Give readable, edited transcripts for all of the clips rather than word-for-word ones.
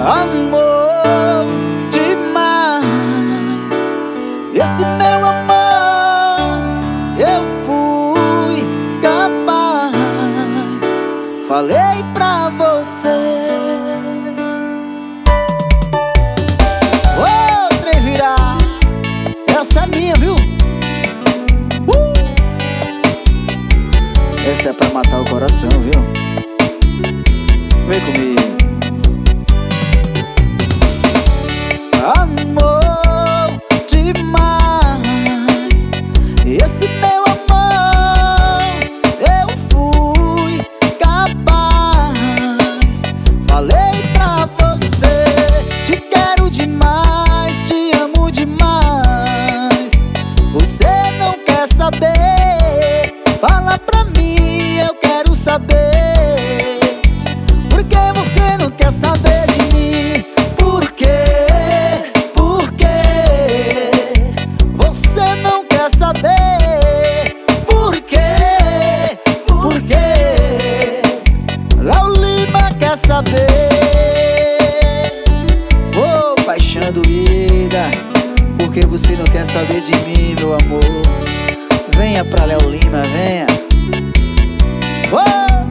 Amor demais, esse meu amor eu fui capaz. Falei pra você. Ô, trem virar, essa é minha, viu? Essa é pra matar o coração, viu? Vem comigo. Amor demais, esse meu amor eu fui capaz. Falei pra você, te quero demais, te amo demais. Você não quer saber, fala pra mim, eu quero saber. Por que você não quer saber de mim? Por quê? Saber, oh, paixão doída, porque você não quer saber de mim, meu amor? Venha pra Léo Lima, venha. Oh!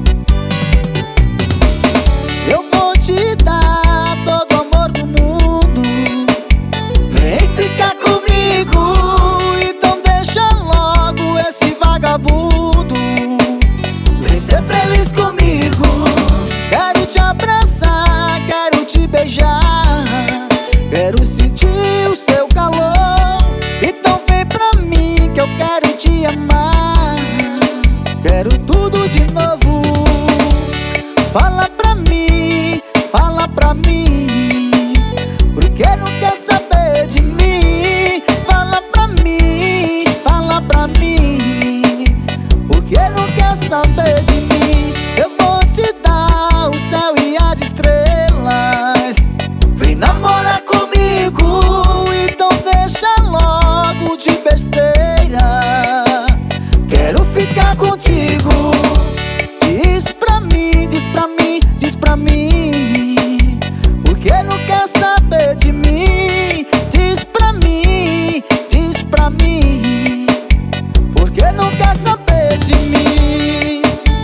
Eu vou te dar todo o amor do mundo. Vem ficar comigo, então deixa logo esse vagabundo. Vem ser feliz comigo. Quero te abraçar, quero te beijar, quero sentir o seu calor. Então vem pra mim que eu quero te amar. Quero tudo de novo. Fala pra mim, fala pra mim. Por que não quer saber de mim? Fala pra mim, fala pra mim. Por que não quer saber de mim? Eu vou te dar o céu e as estrelas. Vem namorar comigo, então deixa logo de besteira. Quero ficar contigo. Diz pra mim, diz pra mim, diz pra mim. Por que não quer saber de mim? Diz pra mim, diz pra mim. Por que não quer saber de mim?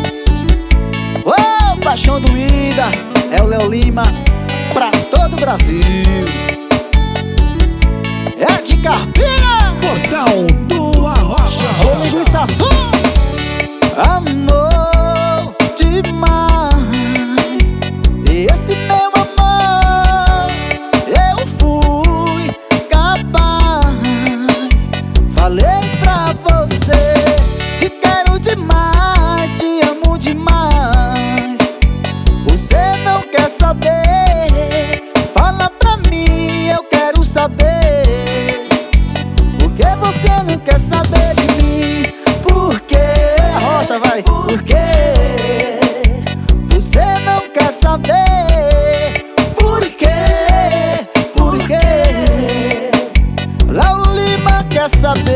Oh, paixão doída, é o Léo Lima pra todo o Brasil. É de Carpina, Portal do Arrocha. ô linguiça som. Amor demais, esse meu amor eu fui capaz. Falei pra você, te quero demais, te amo demais. Você não quer saber, fala pra mim, eu quero saber. Por que você não quer saber de mim? Por quê? A rocha vai. Por quê? Você não quer saber? Por quê? Por quê? Léo Lima quer saber.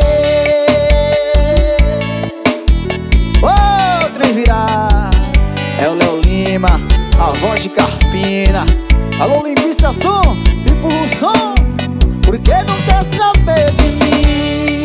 Ô, trem virar, é o Léo Lima, a voz de Carpina. Alô, linguiça som, empurra o som. Por que não quer saber de mim?